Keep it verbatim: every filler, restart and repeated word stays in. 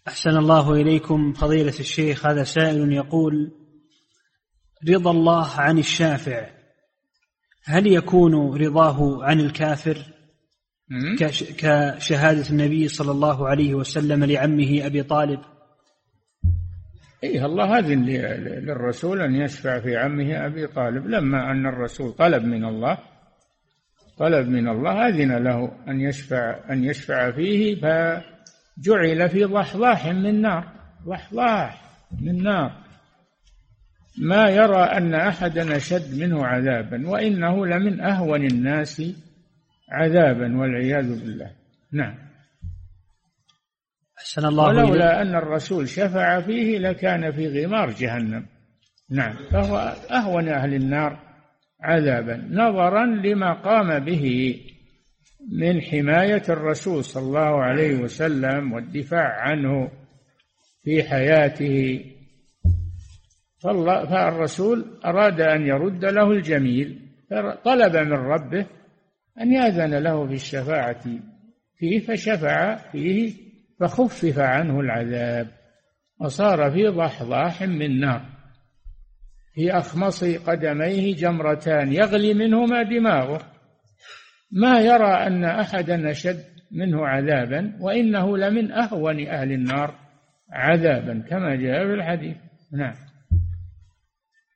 أحسن الله إليكم فضيلة الشيخ. هذا سائل يقول: رضا الله عن الشافع هل يكون رضاه عن الكافر كشهادة النبي صلى الله عليه وسلم لعمه أبي طالب؟ إيه، الله أذن للرسول أن يشفع في عمه أبي طالب، لما أن الرسول طلب من الله طلب من الله أذن له أن يشفع أن يشفع فيه، فجعل في ضحضاح من نار، ضحضاح من نار، ما يرى أن أحدا أشد منه عذابا، وإنه لمن أهون الناس عذابا والعياذ بالله. نعم. أحسن الله ولولا أن الرسول شفع فيه لكان في غمار جهنم. نعم، فهو أهون أهل النار عذابا نظرا لما قام به من حماية الرسول صلى الله عليه وسلم والدفاع عنه في حياته. فالرسول أراد أن يرد له الجميل، فطلب من ربه أن يأذن له في الشفاعة فيه، فشفع فيه فخفف عنه العذاب وصار في ضحضاح من نار، في أخمص قدميه جمرتان يغلي منهما دماغه، ما يرى أن أحدا أشد منه عذابا، وإنه لمن أهون أهل النار عذابا كما جاء في الحديث. نعم.